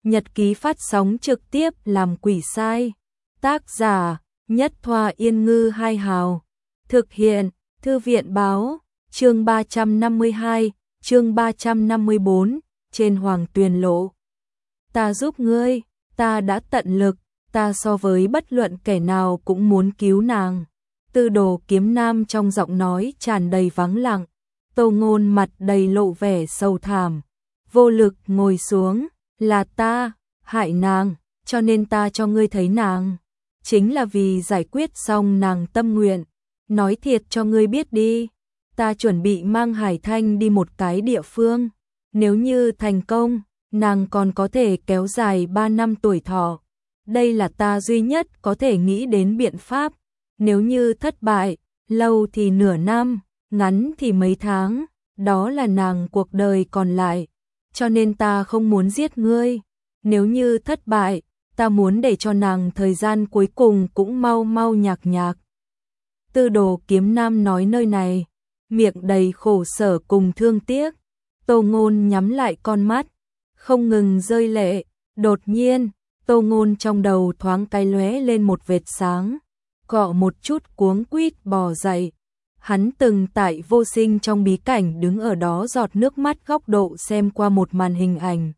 Nhật ký phát sóng trực tiếp làm quỷ sai. Tác giả Nhất Thoa Yên Ngư Hai Hào. Thực hiện Thư viện Báo. Chương 352, chương 354, trên Hoàng Tuyền Lộ. Ta giúp ngươi, ta đã tận lực, ta so với bất luận kẻ nào cũng muốn cứu nàng. Tư Đồ Kiếm Nam trong giọng nói tràn đầy vắng lặng. Tô Ngôn mặt đầy lộ vẻ sầu thảm, vô lực ngồi xuống. Là ta hại nàng, cho nên ta cho ngươi thấy nàng, chính là vì giải quyết xong nàng tâm nguyện. Nói thiệt cho ngươi biết đi, ta chuẩn bị mang Hải Thanh đi một cái địa phương, nếu như thành công, nàng còn có thể kéo dài 3 năm tuổi thọ. Đây là ta duy nhất có thể nghĩ đến biện pháp. Nếu như thất bại, lâu thì nửa năm, ngắn thì mấy tháng, đó là nàng cuộc đời còn lại. Cho nên ta không muốn giết ngươi. Nếu như thất bại, ta muốn để cho nàng thời gian cuối cùng cũng mau mau nhạc nhạc. Tư Đồ Kiếm Nam nói nơi này, miệng đầy khổ sở cùng thương tiếc. Tô Ngôn nhắm lại con mắt, không ngừng rơi lệ. Đột nhiên, Tô Ngôn trong đầu thoáng cái lóe lên một vệt sáng, cọ một chút cuống quýt bò dậy. Hắn từng tại Vô Sinh trong bí cảnh đứng ở đó giọt nước mắt góc độ xem qua một màn hình ảnh.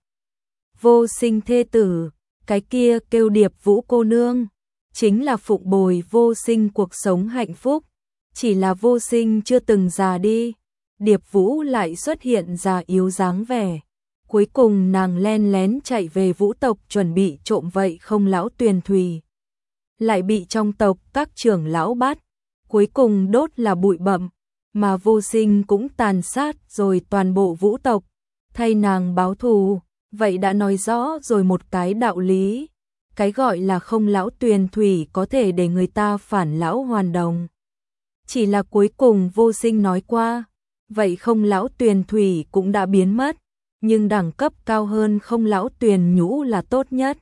Vô Sinh thê tử, cái kia kêu Điệp Vũ cô nương, chính là phụng bồi Vô Sinh cuộc sống hạnh phúc. Chỉ là Vô Sinh chưa từng già đi, Điệp Vũ lại xuất hiện già yếu dáng vẻ. Cuối cùng nàng len lén chạy về Vũ tộc chuẩn bị trộm vậy không lão Tuyền Thùy. Lại bị trong tộc các trưởng lão bắt. Cuối cùng đốt là bụi bặm, mà Vô Sinh cũng tàn sát rồi toàn bộ Vũ tộc, thay nàng báo thù. Vậy đã nói rõ rồi một cái đạo lý, cái gọi là không lão Tuyền Thủy có thể để người ta phản lão hoàn đồng. Chỉ là cuối cùng Vô Sinh nói qua, vậy không lão Tuyền Thủy cũng đã biến mất, nhưng đẳng cấp cao hơn không lão Tuyền Nhũ là tốt nhất.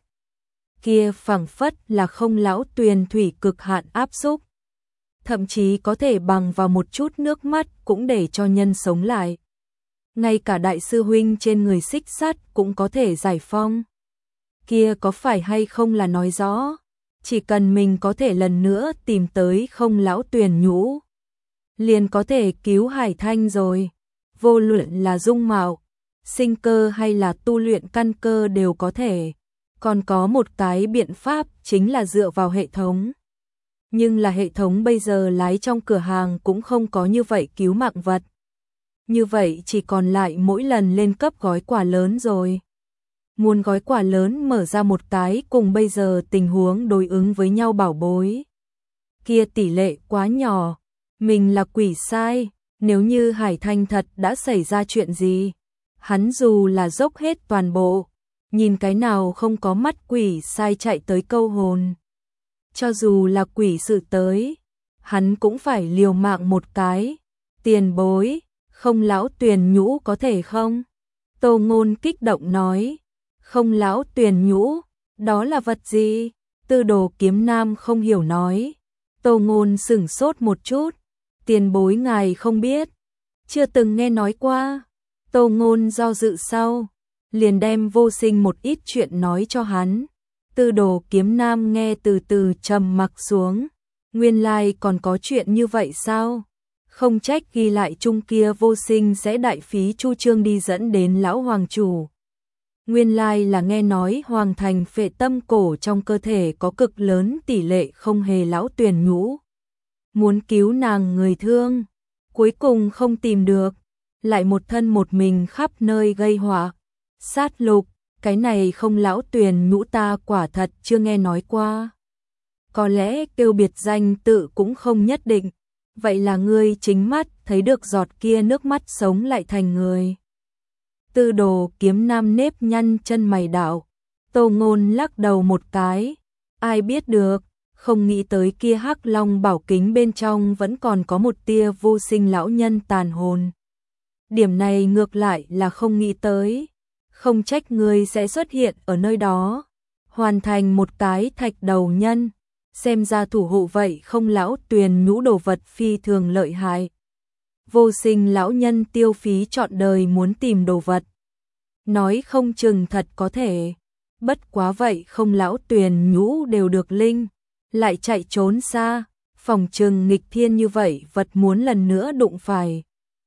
Kia phảng phất là không lão Tuyền Thủy cực hạn áp xúc, thậm chí có thể bằng vào một chút nước mắt cũng để cho nhân sống lại. Ngay cả đại sư huynh trên người xích sắt cũng có thể giải phong. Kia có phải hay không là nói rõ, chỉ cần mình có thể lần nữa tìm tới không lão Tuyền Nhũ, liền có thể cứu Hải Thanh rồi. Vô luận là dung mạo, sinh cơ hay là tu luyện căn cơ đều có thể. Còn có một cái biện pháp chính là dựa vào hệ thống. Nhưng là hệ thống bây giờ lái trong cửa hàng cũng không có như vậy cứu mạng vật. Như vậy chỉ còn lại mỗi lần lên cấp gói quà lớn rồi. Muốn gói quà lớn mở ra một cái cùng bây giờ tình huống đối ứng với nhau bảo bối. Kia tỷ lệ quá nhỏ, mình là quỷ sai, nếu như Hải Thanh thật đã xảy ra chuyện gì, hắn dù là dốc hết toàn bộ, nhìn cái nào không có mắt quỷ sai chạy tới câu hồn. Cho dù là quỷ sự tới, hắn cũng phải liều mạng một cái. Tiền bối, không lão Tuyền Nhũ có thể không? Tô Ngôn kích động nói. Không lão Tuyền Nhũ, đó là vật gì? Tư Đồ Kiếm Nam không hiểu nói. Tô Ngôn sửng sốt một chút. Tiền bối ngài không biết, chưa từng nghe nói qua. Tô Ngôn do dự sau, liền đem Vô Sinh một ít chuyện nói cho hắn. Tư Đồ Kiếm Nam nghe từ từ trầm mặc xuống. Nguyên lai còn có chuyện như vậy sao? Không trách ghi lại chung kia Vô Sinh sẽ đại phí chu trương đi dẫn đến lão hoàng chủ. Nguyên lai là nghe nói hoàng thành phệ tâm cổ trong cơ thể có cực lớn tỷ lệ không hề lão Tuyền Nhũ. Muốn cứu nàng người thương, cuối cùng không tìm được, lại một thân một mình khắp nơi gây họa, sát lục. Cái này không lão Tuyền Nhũ ta quả thật chưa nghe nói qua. Có lẽ kêu biệt danh tự cũng không nhất định. Vậy là ngươi chính mắt thấy được giọt kia nước mắt sống lại thành người. Tư Đồ Kiếm Nam nếp nhăn chân mày đạo. Tô Ngôn lắc đầu một cái. Ai biết được, không nghĩ tới kia Hắc Long bảo kính bên trong vẫn còn có một tia Vô Sinh lão nhân tàn hồn. Điểm này ngược lại là không nghĩ tới. Không trách ngươi sẽ xuất hiện ở nơi đó, hoàn thành một cái thạch đầu nhân. Xem ra thủ hộ vậy không lão Tuyền Nhũ đồ vật phi thường lợi hại. Vô Sinh lão nhân tiêu phí trọn đời muốn tìm đồ vật. Nói không chừng thật có thể. Bất quá vậy không lão Tuyền Nhũ đều được linh, lại chạy trốn xa, phòng trừng nghịch thiên như vậy vật muốn lần nữa đụng phải.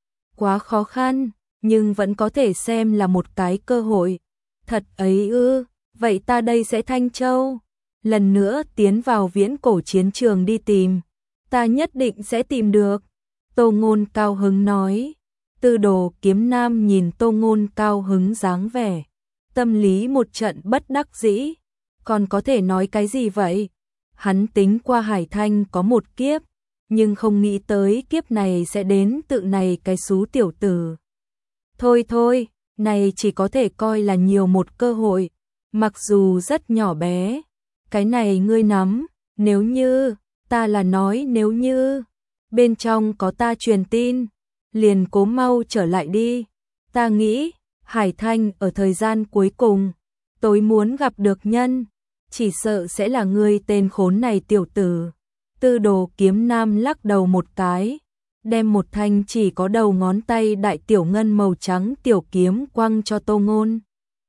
Quá khó khăn, nhưng vẫn có thể xem là một cái cơ hội. Thật ấy ư, vậy ta đây sẽ Thanh Châu. Lần nữa tiến vào viễn cổ chiến trường đi tìm. Ta nhất định sẽ tìm được. Tô Ngôn cao hứng nói. Tư Đồ Kiếm Nam nhìn Tô Ngôn cao hứng dáng vẻ. Tâm lý một trận bất đắc dĩ. Còn có thể nói cái gì vậy? Hắn tính qua Hải Thanh có một kiếp, nhưng không nghĩ tới kiếp này sẽ đến tự này cái xú tiểu tử. Thôi thôi, này chỉ có thể coi là nhiều một cơ hội, mặc dù rất nhỏ bé. Cái này ngươi nắm, nếu như, ta là nói nếu như, bên trong có ta truyền tin, liền cố mau trở lại đi. Ta nghĩ, Hải Thanh ở thời gian cuối cùng, tối muốn gặp được nhân, chỉ sợ sẽ là ngươi tên khốn này tiểu tử. Tư Đồ Kiếm Nam lắc đầu một cái, đem một thanh chỉ có đầu ngón tay đại tiểu ngân màu trắng tiểu kiếm quăng cho Tô Ngôn.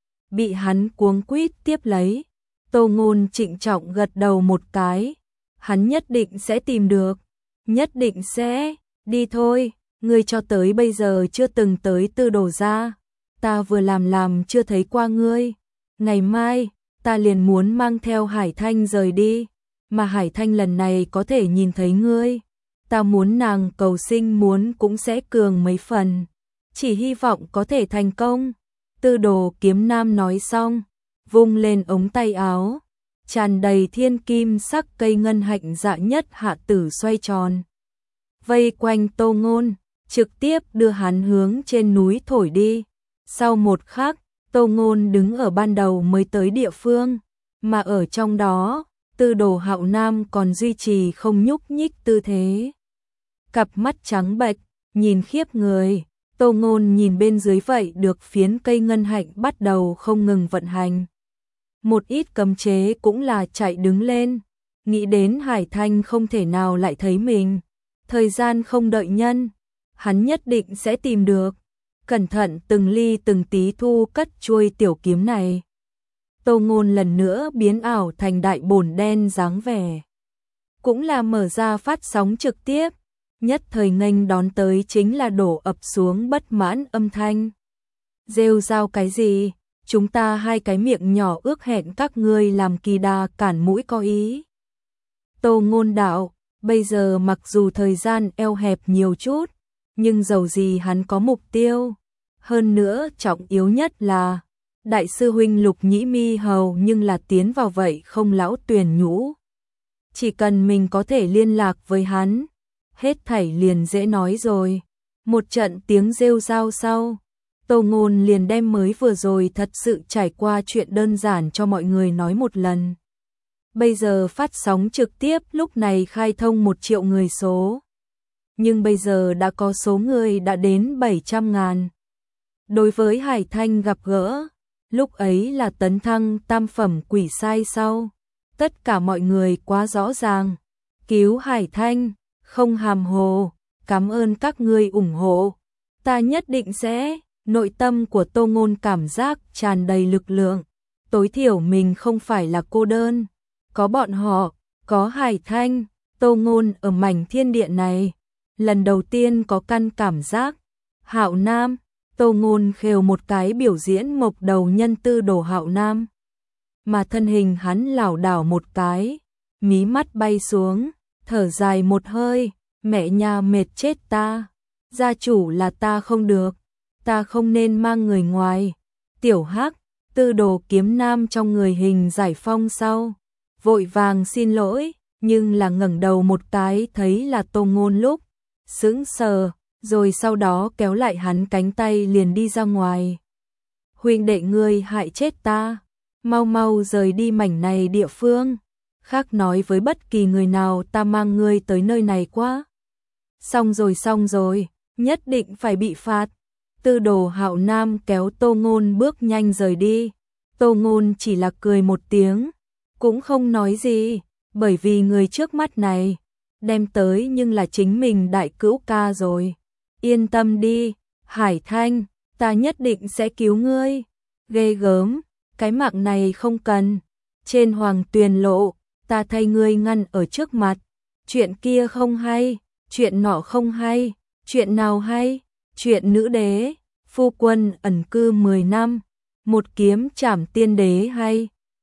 Bị hắn cuống quýt tiếp lấy, Tô Ngôn trịnh trọng gật đầu một cái, hắn nhất định sẽ tìm được, nhất định sẽ, đi thôi, ngươi cho tới bây giờ chưa từng tới Tư Đồ gia, ta vừa làm chưa thấy qua ngươi, ngày mai, ta liền muốn mang theo Hải Thanh rời đi, mà Hải Thanh lần này có thể nhìn thấy ngươi. Ta muốn nàng cầu sinh muốn cũng sẽ cường mấy phần, chỉ hy vọng có thể thành công. Tư Đồ Kiếm Nam nói xong, vung lên ống tay áo, tràn đầy thiên kim sắc cây ngân hạnh dạ nhất hạ tử xoay tròn. Vây quanh Tô Ngôn, trực tiếp đưa hắn hướng trên núi thổi đi. Sau một khắc, Tô Ngôn đứng ở ban đầu mới tới địa phương, mà ở trong đó, Tư Đồ Hạo Nam còn duy trì không nhúc nhích tư thế. Cặp mắt trắng bệch, nhìn khiếp người, Tô Ngôn nhìn bên dưới vậy được phiến cây ngân hạnh bắt đầu không ngừng vận hành. Một ít cấm chế cũng là chạy đứng lên, nghĩ đến Hải Thanh không thể nào lại thấy mình. Thời gian không đợi nhân, hắn nhất định sẽ tìm được. Cẩn thận từng ly từng tí thu cất chuôi tiểu kiếm này. Tô Ngôn lần nữa biến ảo thành đại bổn đen dáng vẻ. Cũng là mở ra phát sóng trực tiếp, nhất thời nghênh đón tới chính là đổ ập xuống bất mãn âm thanh. Rêu rao cái gì? Chúng ta hai cái miệng nhỏ ước hẹn các ngươi làm kỳ đà cản mũi có ý. Tô Ngôn đạo, bây giờ mặc dù thời gian eo hẹp nhiều chút, nhưng dầu gì hắn có mục tiêu. Hơn nữa trọng yếu nhất là đại sư huynh Lục Nhĩ Mi hầu nhưng là tiến vào vậy không lão Tuyền Nhũ. Chỉ cần mình có thể liên lạc với hắn, hết thảy liền dễ nói rồi. Một trận tiếng rêu rao sau, Tô Ngôn liền đem mới vừa rồi thật sự trải qua chuyện đơn giản cho mọi người nói một lần. Bây giờ phát sóng trực tiếp lúc này khai thông 1 triệu người số. Nhưng bây giờ đã có số người đã đến 700.000. Đối với Hải Thanh gặp gỡ, lúc ấy là tấn thăng tam phẩm quỷ sai sau. Tất cả mọi người quá rõ ràng. Cứu Hải Thanh, không hàm hồ, cảm ơn các ngươi ủng hộ. Ta nhất định sẽ, nội tâm của Tô Ngôn cảm giác tràn đầy lực lượng. Tối thiểu mình không phải là cô đơn. Có bọn họ, có Hải Thanh, Tô Ngôn ở mảnh thiên địa này. Lần đầu tiên có căn cảm giác. Hạo Nam, Tô Ngôn khều một cái biểu diễn mộc đầu nhân Tư Đồ Hạo Nam. Mà thân hình hắn lảo đảo một cái, mí mắt bay xuống, thở dài một hơi, mẹ nhà mệt chết ta. Gia chủ là ta không được, ta không nên mang người ngoài. Tiểu Hắc, Tư Đồ Kiếm Nam trong người hình giải phong sau, vội vàng xin lỗi, nhưng là ngẩng đầu một cái thấy là Tô Ngôn lúc sững sờ, rồi sau đó kéo lại hắn cánh tay liền đi ra ngoài. Huynh đệ ngươi hại chết ta, mau mau rời đi mảnh này địa phương, khác nói với bất kỳ người nào ta mang ngươi tới nơi này quá. Xong rồi, nhất định phải bị phạt. Tư Đồ Hạo Nam kéo Tô Ngôn bước nhanh rời đi. Tô Ngôn chỉ là cười một tiếng, cũng không nói gì, bởi vì người trước mắt này đem tới nhưng là chính mình đại cữu ca rồi. Yên tâm đi, Hải Thanh, ta nhất định sẽ cứu ngươi. Ghê gớm, cái mạng này không cần. Trên Hoàng Tuyền Lộ, ta thay ngươi ngăn ở trước mặt. Chuyện kia không hay, chuyện nọ không hay, chuyện nào hay? Chuyện nữ đế, phu quân ẩn cư 10 năm, một kiếm trảm tiên đế hay.